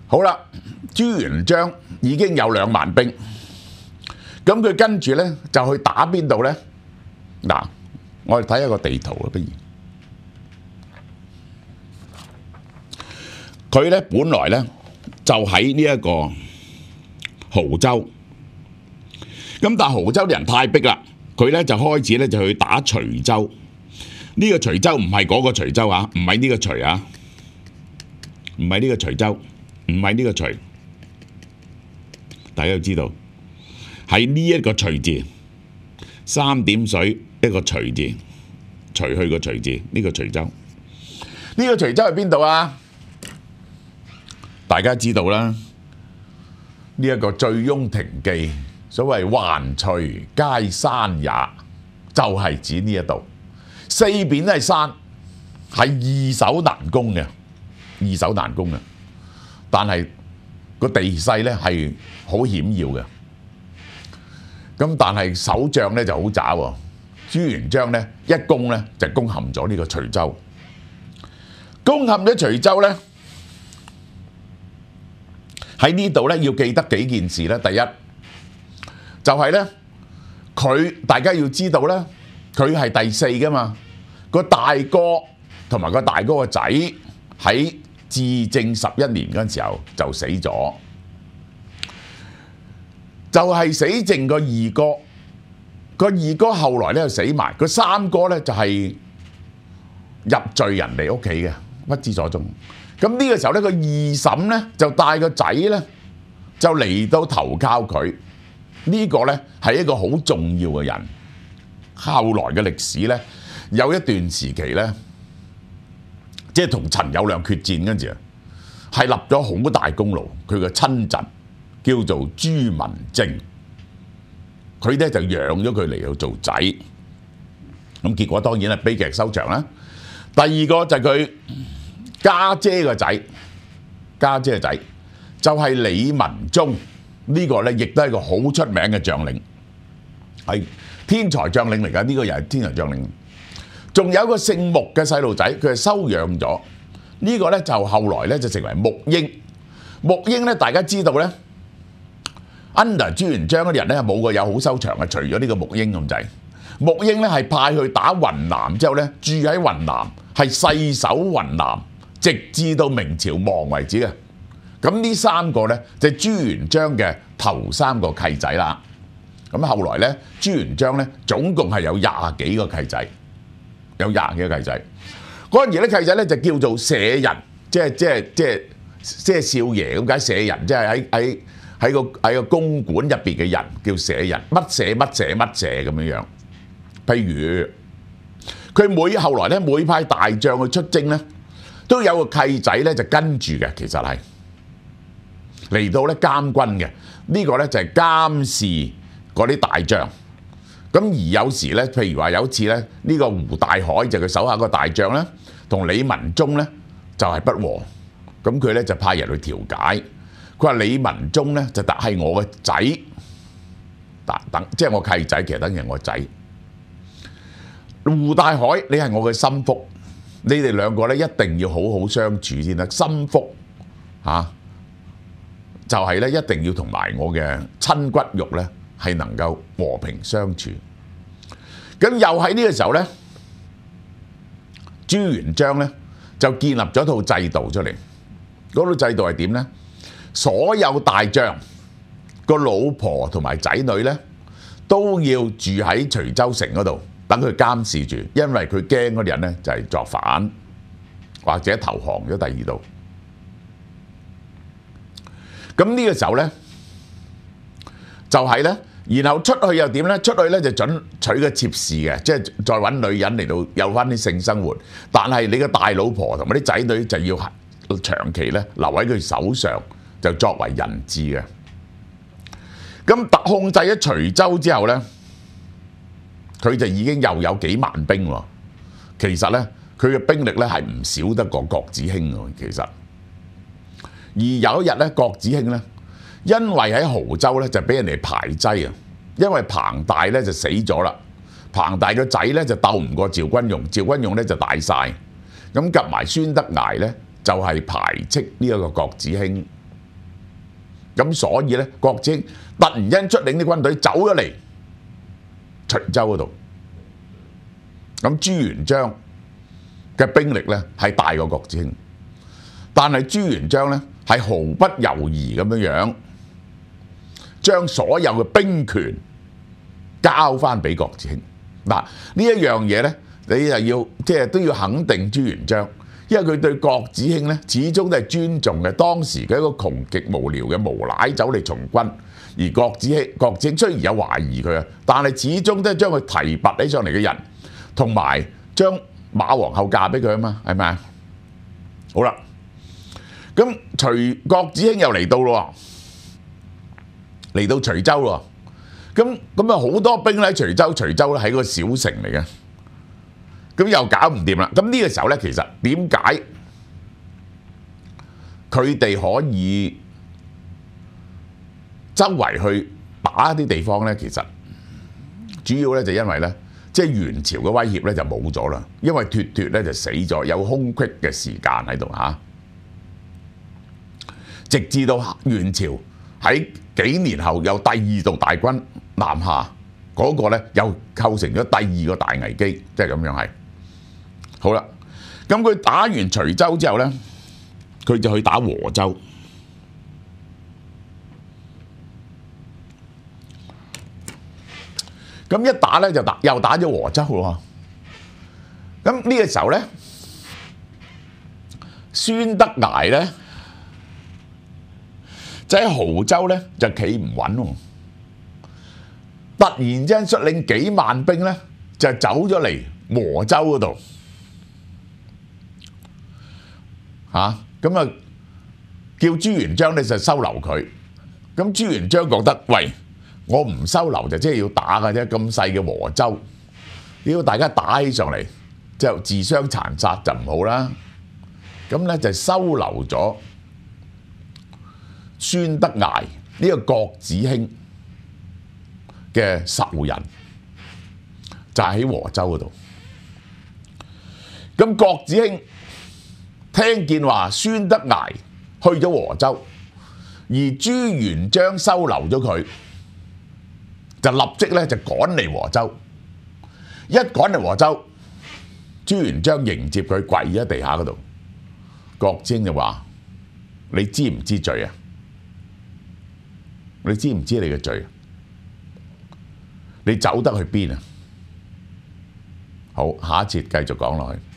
好啦，朱元璋已經有2萬兵，咁佢跟住咧就去打邊度咧？嗱，我哋睇一個地圖啊，不如佢咧本來咧就喺呢一個亳州，咁但係亳州啲人太逼啦，佢咧就開始咧就去打徐州。呢個徐州唔係嗰個徐州啊，唔係呢個徐啊，唔係呢個徐州，唔係呢個徐，大家要知道喺呢一個徐字，3點水一個徐字，除去個徐字，呢個徐州，呢個徐州係邊度啊？大家知道啦，呢一個《醉翁亭記》所謂環徐皆山也，就係指呢一度。4邊都係山，係易守難攻嘅，易守難攻嘅。但係個地勢咧係好險要嘅。咁但係守將咧就好渣喎。朱元璋咧一攻咧就攻陷咗呢個徐州。攻陷咗徐州咧，喺呢度咧要記得幾件事咧。第一就係咧，佢大家要知道咧，佢係第4噶嘛。個大哥同埋個大哥個仔喺至正11年嗰陣時候就死咗，就係死剩個2哥。個2哥後來咧就死埋，個3哥咧就係入贅人哋屋企嘅，不知所蹤。咁呢個時候咧，個二嬸咧就帶個仔咧就嚟到投靠佢。呢個咧係一個好重要嘅人。後來嘅歷史咧有一段時期咧，即係同陳友諒決戰嗰陣時啊，係立咗好大功勞。佢嘅親侄叫做朱文正，佢咧就養咗佢嚟到做仔。咁結果當然係悲劇收場啦。第二個就係佢家姐個仔，家姐個仔就係李文忠。呢個咧亦都係一個好出名嘅將領，係天才將領嚟㗎。呢個又係天才將領。仲有一個姓穆嘅細路仔，佢係收養咗。呢個咧就後來咧就成為穆英。穆英咧大家知道咧 ，under 朱元璋嗰啲人咧冇個有好收場嘅，除咗呢個穆英咁滯。穆英咧係派去打雲南之後咧，住喺雲南，係世守雲南，直至到明朝亡為止嘅。咁呢3個咧就係朱元璋嘅頭3個契仔啦。咁後來咧，朱元璋咧總共係有20幾個契仔，有20幾個契仔。嗰陣時啲契仔咧就叫做舍人，即係少爺咁解。舍人即係喺個公館入邊嘅人叫舍人，乜舍乜舍乜舍咁樣樣。譬如佢後來咧每派大將去出征咧，都有個契仔咧就跟住嘅，其實係嚟到咧監軍嘅。呢個咧就係監視嗰啲大將。咁而有時咧，譬如話有一次咧，呢個胡大海就佢手下個大將咧，同李文忠咧就係不和。咁佢咧就派人去調解。佢話李文忠咧就係我嘅仔，即係我契仔，其實等於我仔。胡大海，你係我嘅心腹，你哋兩個咧一定要好好相處先得。心腹嚇就係咧一定要同埋我嘅親骨肉咧係能夠和平相處。咁又喺呢個時候咧，朱元璋咧就建立咗套制度出嚟。嗰套制度係點咧？所有大將個老婆同埋仔女咧都要住喺徐州城嗰度，等佢監視住，因為佢驚嗰啲人咧就係作反或者投降咗第二度。咁呢個時候咧就係咧，然後出去又點咧？出去咧就準娶個妾侍嘅，即係再揾女人嚟到有翻啲性生活。但係你個大老婆同埋啲仔女就要長期咧留喺佢手上，就作為人質嘅。咁控制咗徐州之後咧，佢就已經又有幾萬兵喎。其實咧，佢嘅兵力咧係唔少得過郭子興喎。其實，而有一日咧，郭子興咧，因為喺亳州咧就俾人哋排擠啊，因為彭大咧就死咗啦，彭大個仔咧就鬥唔過趙君用，趙君用咧就大晒，咁夾埋孫德崖咧就係排斥呢一個郭子興， 咁所以咧，郭子興突然間出領啲軍隊走咗嚟徐州嗰度。咁朱元璋嘅兵力咧係大過郭子興，但係朱元璋咧係毫不猶豫咁樣將所有嘅兵權交翻俾郭子興。嗱，呢一樣嘢咧，你就要即係都要肯定朱元璋，因為佢對郭子興咧始終都係尊重嘅。當時嘅一個窮極無聊嘅無賴走嚟從軍，而郭子興雖然有懷疑佢啊，但係始終都係將佢提拔起上嚟嘅人，同埋將馬皇后嫁俾佢啊嘛，係咪啊？好啦，咁郭子興又嚟到咯，嚟到徐州咯。咁啊好多兵咧，徐州咧係個小城嚟嘅，咁又搞唔掂啦。咁呢個時候咧，其實點解佢哋可以周圍去打一啲地方咧？其實主要咧就因為咧，即係元朝嘅威脅咧就冇咗啦，因為脫脫咧就死咗，有空隙嘅時間喺度嚇，直至到元朝喺幾年後有第二道大軍南下，嗰個咧又構成咗第二個大危機，即係咁樣係。好啦，咁佢打完徐州之後咧，佢就去打和州。咁一打咧就又打咗和州喎。咁呢個時候咧，孫德崖咧就喺亳州咧就企唔穩喎，突然之間率領幾萬兵咧就走咗嚟和州嗰度嚇，咁啊叫朱元璋咧就收留佢。咁朱元璋覺得喂，我唔收留就即係要打嘅啫，咁細嘅和州，要大家打起上嚟就自相殘殺就唔好啦。咁咧就收留咗孫德崖呢個郭子興嘅仇人，就喺和州嗰度。咁郭子興聽見話孫德崖去咗和州，而朱元璋收留咗佢，就立即咧就趕嚟和州。一趕嚟和州，朱元璋迎接佢跪喺地下嗰度。郭子興就話：你知唔知罪啊？你知唔知你嘅罪？你走得去邊啊？好，下一節繼續講落去。